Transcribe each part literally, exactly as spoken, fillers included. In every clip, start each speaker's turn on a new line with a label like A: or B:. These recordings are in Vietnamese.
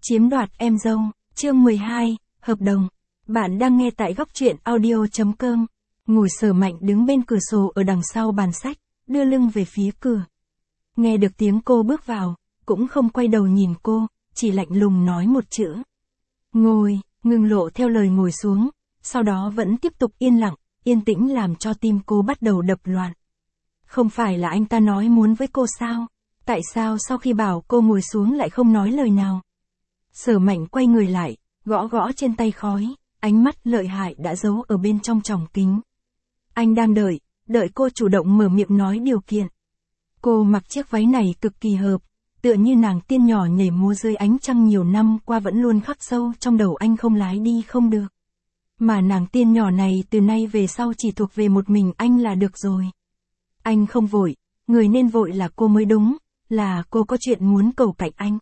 A: Chiếm đoạt em dâu, chương mười hai, hợp đồng. Bạn đang nghe tại góc truyện audio.com. Ngồi Sở Mạnh đứng bên cửa sổ ở đằng sau bàn sách, đưa lưng về phía cửa. Nghe được tiếng cô bước vào, cũng không quay đầu nhìn cô, chỉ lạnh lùng nói một chữ. Ngồi, Ngưng Lộ theo lời ngồi xuống, sau đó vẫn tiếp tục yên lặng, yên tĩnh làm cho tim cô bắt đầu đập loạn. Không phải là anh ta nói muốn với cô sao? Tại sao sau khi bảo cô ngồi xuống lại không nói lời nào? Sở Mạnh quay người lại, gõ gõ trên tay khói, ánh mắt lợi hại đã giấu ở bên trong tròng kính. Anh đang đợi, đợi cô chủ động mở miệng nói điều kiện. Cô mặc chiếc váy này cực kỳ hợp, tựa như nàng tiên nhỏ nhảy múa dưới ánh trăng nhiều năm qua vẫn luôn khắc sâu trong đầu anh không lái đi không được. Mà nàng tiên nhỏ này từ nay về sau chỉ thuộc về một mình anh là được rồi. Anh không vội, người nên vội là cô mới đúng, là cô có chuyện muốn cầu cạnh anh.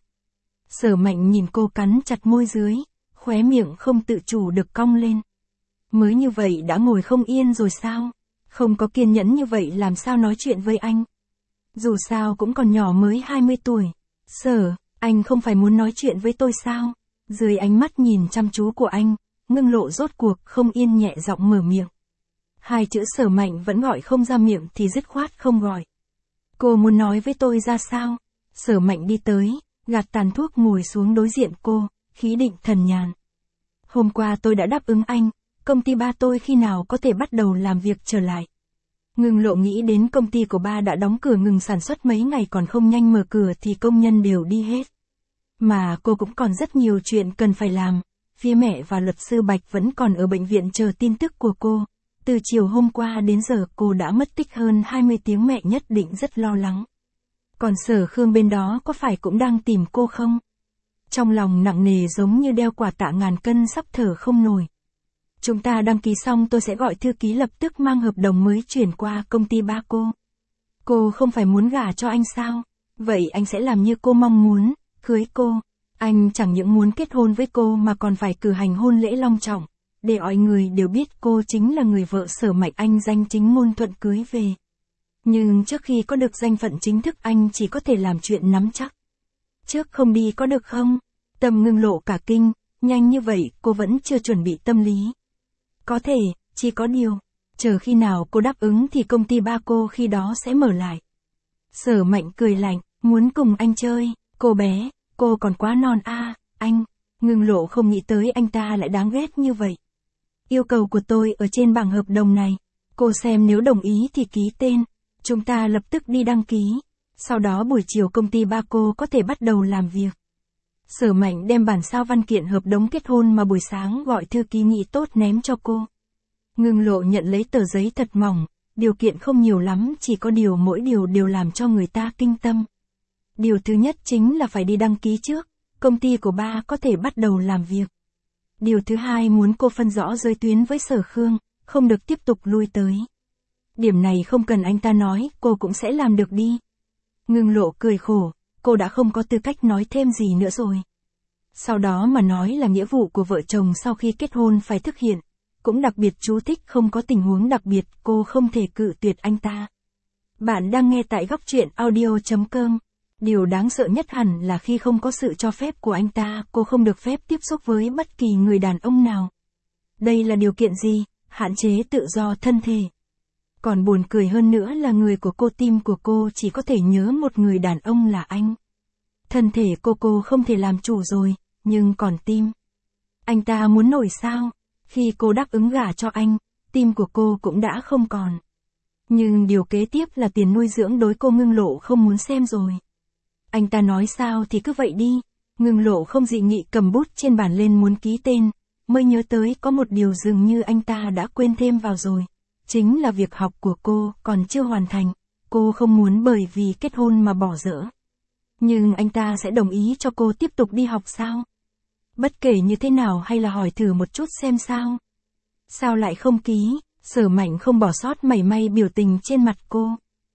A: Sở Mạnh nhìn cô cắn chặt môi dưới, khóe miệng không tự chủ được cong lên. Mới như vậy đã ngồi không yên rồi sao? Không có kiên nhẫn như vậy làm sao nói chuyện với anh? Dù sao cũng còn nhỏ mới hai mươi tuổi. Sở, anh không phải muốn nói chuyện với tôi sao? Dưới ánh mắt nhìn chăm chú của anh, Ngưng Lộ rốt cuộc không yên nhẹ giọng mở miệng. Hai chữ Sở Mạnh vẫn gọi không ra miệng thì dứt khoát không gọi. Cô muốn nói với tôi ra sao? Sở Mạnh đi tới, gạt tàn thuốc ngồi xuống đối diện cô, khí định thần nhàn. Hôm qua tôi đã đáp ứng anh, công ty ba tôi khi nào có thể bắt đầu làm việc trở lại. Ngưng Lộ nghĩ đến công ty của ba đã đóng cửa ngừng sản xuất mấy ngày còn không nhanh mở cửa thì công nhân đều đi hết. Mà cô cũng còn rất nhiều chuyện cần phải làm, phía mẹ và luật sư Bạch vẫn còn ở bệnh viện chờ tin tức của cô. Từ chiều hôm qua đến giờ cô đã mất tích hơn hai mươi tiếng, mẹ nhất định rất lo lắng. Còn Sở Khương bên đó có phải cũng đang tìm cô không? Trong lòng nặng nề giống như đeo quả tạ ngàn cân sắp thở không nổi. Chúng ta đăng ký xong tôi sẽ gọi thư ký lập tức mang hợp đồng mới chuyển qua công ty ba cô. Cô không phải muốn gả cho anh sao? Vậy anh sẽ làm như cô mong muốn, cưới cô. Anh chẳng những muốn kết hôn với cô mà còn phải cử hành hôn lễ long trọng, để mọi người đều biết cô chính là người vợ Sở Mạnh anh danh chính ngôn thuận cưới về. Nhưng trước khi có được danh phận chính thức anh chỉ có thể làm chuyện nắm chắc. Trước không đi có được không? Tâm Ngưng Lộ cả kinh, nhanh như vậy cô vẫn chưa chuẩn bị tâm lý. Có thể, chỉ có điều, chờ khi nào cô đáp ứng thì công ty ba cô khi đó sẽ mở lại. Sở Mạnh cười lạnh, muốn cùng anh chơi, cô bé, cô còn quá non a, à, anh. Ngưng Lộ không nghĩ tới anh ta lại đáng ghét như vậy. Yêu cầu của tôi ở trên bảng hợp đồng này, cô xem nếu đồng ý thì ký tên, chúng ta lập tức đi đăng ký, sau đó buổi chiều công ty ba cô có thể bắt đầu làm việc. Sở Mạnh đem bản sao văn kiện hợp đồng kết hôn mà buổi sáng gọi thư ký nghị tốt ném cho cô. Ngưng Lộ nhận lấy tờ giấy thật mỏng, điều kiện không nhiều lắm, chỉ có điều mỗi điều đều làm cho người ta kinh tâm. Điều thứ nhất chính là phải đi đăng ký trước, công ty của ba có thể bắt đầu làm việc. Điều thứ hai muốn cô phân rõ giới tuyến với Sở Khương, không được tiếp tục lui tới. Điểm này không cần anh ta nói, cô cũng sẽ làm được đi. Ngưng Lộ cười khổ, cô đã không có tư cách nói thêm gì nữa rồi. Sau đó mà nói là nghĩa vụ của vợ chồng sau khi kết hôn phải thực hiện, cũng đặc biệt chú thích không có tình huống đặc biệt cô không thể cự tuyệt anh ta. Bạn đang nghe tại góc truyện audio.com. Điều đáng sợ nhất hẳn là khi không có sự cho phép của anh ta, cô không được phép tiếp xúc với bất kỳ người đàn ông nào. Đây là điều kiện gì? Hạn chế tự do thân thể. Còn buồn cười hơn nữa là người của cô, tim của cô chỉ có thể nhớ một người đàn ông là anh. Thân thể cô cô không thể làm chủ rồi, nhưng còn tim. Anh ta muốn nổi sao? Khi cô đáp ứng gả cho anh, tim của cô cũng đã không còn. Nhưng điều kế tiếp là tiền nuôi dưỡng đối cô Ngưng Lộ không muốn xem rồi. Anh ta nói sao thì cứ vậy đi. Ngưng Lộ không dị nghị cầm bút trên bàn lên muốn ký tên, mới nhớ tới có một điều dường như anh ta đã quên thêm vào rồi. Chính là việc học của cô còn chưa hoàn thành, cô không muốn bởi vì kết hôn mà bỏ dở. Nhưng anh ta sẽ đồng ý cho cô tiếp tục đi học sao? Bất kể như thế nào hay là hỏi thử một chút xem sao? Sao lại không ký? Sở Mạnh không bỏ sót mảy may biểu tình trên mặt cô.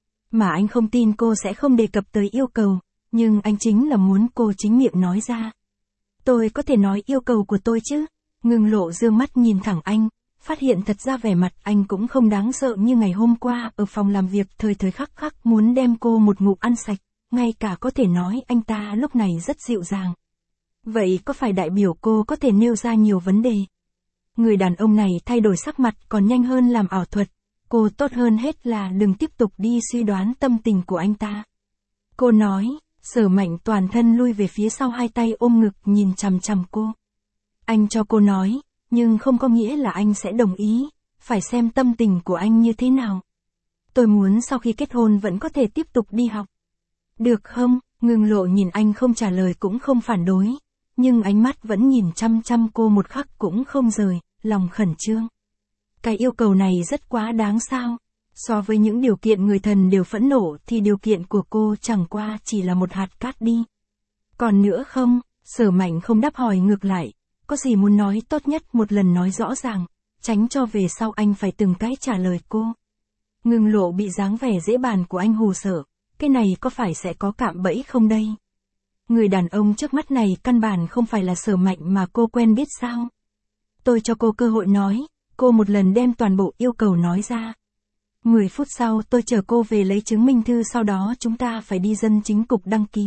A: Mà anh không tin cô sẽ không đề cập tới yêu cầu, nhưng anh chính là muốn cô chính miệng nói ra. Tôi có thể nói yêu cầu của tôi chứ? Ngưng Lộ dương mắt nhìn thẳng anh, phát hiện thật ra vẻ mặt anh cũng không đáng sợ như ngày hôm qua ở phòng làm việc thời thời khắc khắc muốn đem cô một ngụm ăn sạch, ngay cả có thể nói anh ta lúc này rất dịu dàng. Vậy có phải đại biểu cô có thể nêu ra nhiều vấn đề? Người đàn ông này thay đổi sắc mặt còn nhanh hơn làm ảo thuật. Cô tốt hơn hết là đừng tiếp tục đi suy đoán tâm tình của anh ta. Cô nói, Sở Mạnh toàn thân lui về phía sau, hai tay ôm ngực nhìn chằm chằm cô. Anh cho cô nói, nhưng không có nghĩa là anh sẽ đồng ý, phải xem tâm tình của anh như thế nào. Tôi muốn sau khi kết hôn vẫn có thể tiếp tục đi học. Được không? Ngưng Lộ nhìn anh không trả lời cũng không phản đối, nhưng ánh mắt vẫn nhìn chăm chăm cô một khắc cũng không rời, lòng khẩn trương. Cái yêu cầu này rất quá đáng sao? So với những điều kiện người thần đều phẫn nộ thì điều kiện của cô chẳng qua chỉ là một hạt cát đi. Còn nữa không? Sở Mạnh không đáp hỏi ngược lại, có gì muốn nói tốt nhất một lần nói rõ ràng, tránh cho về sau anh phải từng cái trả lời cô. Ngưng Lộ bị dáng vẻ dễ bàn của anh hù sợ, cái này có phải sẽ có cạm bẫy không đây? Người đàn ông trước mắt này căn bản không phải là Sở Mạnh mà cô quen biết sao? Tôi cho cô cơ hội nói, cô một lần đem toàn bộ yêu cầu nói ra. mười phút sau tôi chở cô về lấy chứng minh thư, sau đó chúng ta phải đi dân chính cục đăng ký.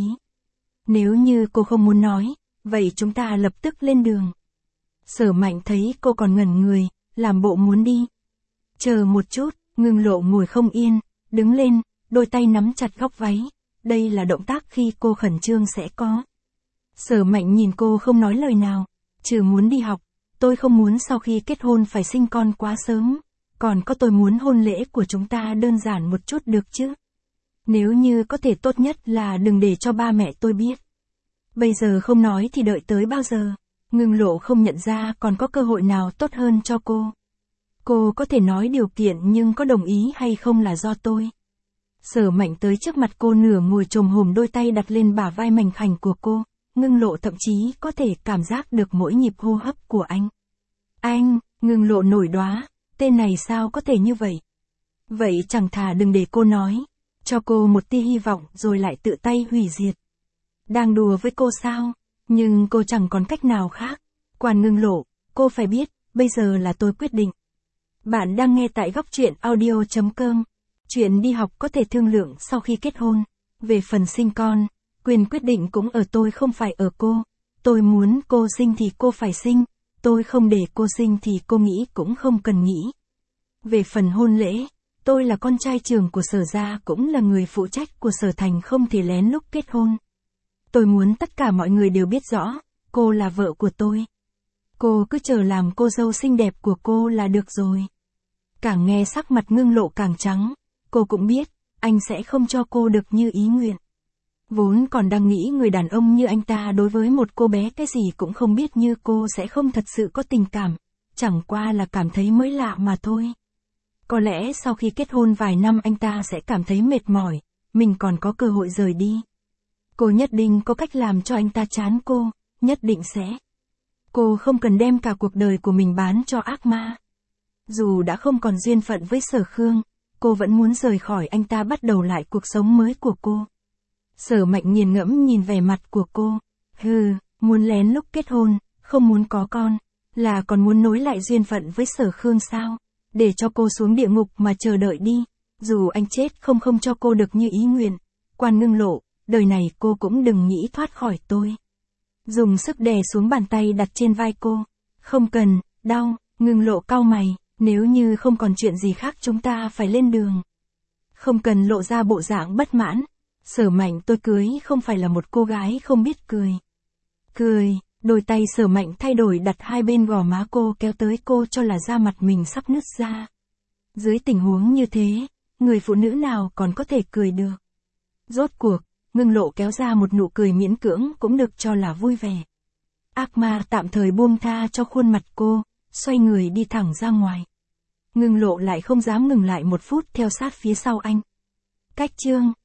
A: Nếu như cô không muốn nói, vậy chúng ta lập tức lên đường. Sở Mạnh thấy cô còn ngẩn người, làm bộ muốn đi. Chờ một chút, Ngưng Lộ ngồi không yên, đứng lên, đôi tay nắm chặt góc váy. Đây là động tác khi cô khẩn trương sẽ có. Sở Mạnh nhìn cô không nói lời nào, trừ muốn đi học, tôi không muốn sau khi kết hôn phải sinh con quá sớm. Còn có tôi muốn hôn lễ của chúng ta đơn giản một chút được chứ? Nếu như có thể tốt nhất là đừng để cho ba mẹ tôi biết. Bây giờ không nói thì đợi tới bao giờ? Ngưng Lộ không nhận ra còn có cơ hội nào tốt hơn cho cô. Cô có thể nói điều kiện nhưng có đồng ý hay không là do tôi. Sở Mạnh tới trước mặt cô nửa ngồi chồm hổm, đôi tay đặt lên bả vai mảnh khảnh của cô. Ngưng Lộ thậm chí có thể cảm giác được mỗi nhịp hô hấp của anh. Anh, Ngưng Lộ nổi đoá. Tên này sao có thể như vậy? Vậy chẳng thà đừng để cô nói, cho cô một tia hy vọng rồi lại tự tay hủy diệt. Đang đùa với cô sao? Nhưng cô chẳng còn cách nào khác. Quan Ngưng Lộ, cô phải biết, bây giờ là tôi quyết định. Bạn đang nghe tại góc truyện audio chấm com. Chuyện đi học có thể thương lượng sau khi kết hôn. Về phần sinh con, quyền quyết định cũng ở tôi không phải ở cô. Tôi muốn cô sinh thì cô phải sinh. Tôi không để cô sinh thì cô nghĩ cũng không cần nghĩ. Về phần hôn lễ, tôi là con trai trưởng của Sở gia cũng là người phụ trách của Sở Thành, không thể lén lút kết hôn. Tôi muốn tất cả mọi người đều biết rõ, cô là vợ của tôi. Cô cứ chờ làm cô dâu xinh đẹp của cô là được rồi. Càng nghe sắc mặt Ngưng Lộ càng trắng, cô cũng biết, anh sẽ không cho cô được như ý nguyện. Vốn còn đang nghĩ người đàn ông như anh ta đối với một cô bé cái gì cũng không biết như cô sẽ không thật sự có tình cảm, chẳng qua là cảm thấy mới lạ mà thôi. Có lẽ sau khi kết hôn vài năm anh ta sẽ cảm thấy mệt mỏi, mình còn có cơ hội rời đi. Cô nhất định có cách làm cho anh ta chán cô, nhất định sẽ. Cô không cần đem cả cuộc đời của mình bán cho ác ma. Dù đã không còn duyên phận với Sở Khương, cô vẫn muốn rời khỏi anh ta, bắt đầu lại cuộc sống mới của cô. Sở Mạnh nghiền ngẫm nhìn vẻ mặt của cô. Hừ, muốn lén lúc kết hôn, không muốn có con, là còn muốn nối lại duyên phận với Sở Khương sao? Để cho cô xuống địa ngục mà chờ đợi đi. Dù anh chết không không cho cô được như ý nguyện. Quan Ngưng Lộ, đời này cô cũng đừng nghĩ thoát khỏi tôi. Dùng sức đè xuống bàn tay đặt trên vai cô. Không cần, đau. Ngưng Lộ cau mày, nếu như không còn chuyện gì khác chúng ta phải lên đường. Không cần lộ ra bộ dạng bất mãn. Sở Mạnh, tôi cưới không phải là một cô gái không biết cười. Cười, đôi tay Sở Mạnh thay đổi đặt hai bên gò má cô, kéo tới cô cho là da mặt mình sắp nứt ra. Dưới tình huống như thế, người phụ nữ nào còn có thể cười được. Rốt cuộc, Ngưng Lộ kéo ra một nụ cười miễn cưỡng cũng được cho là vui vẻ. Ác ma tạm thời buông tha cho khuôn mặt cô, xoay người đi thẳng ra ngoài. Ngưng Lộ lại không dám ngừng lại một phút, theo sát phía sau anh. Cách chương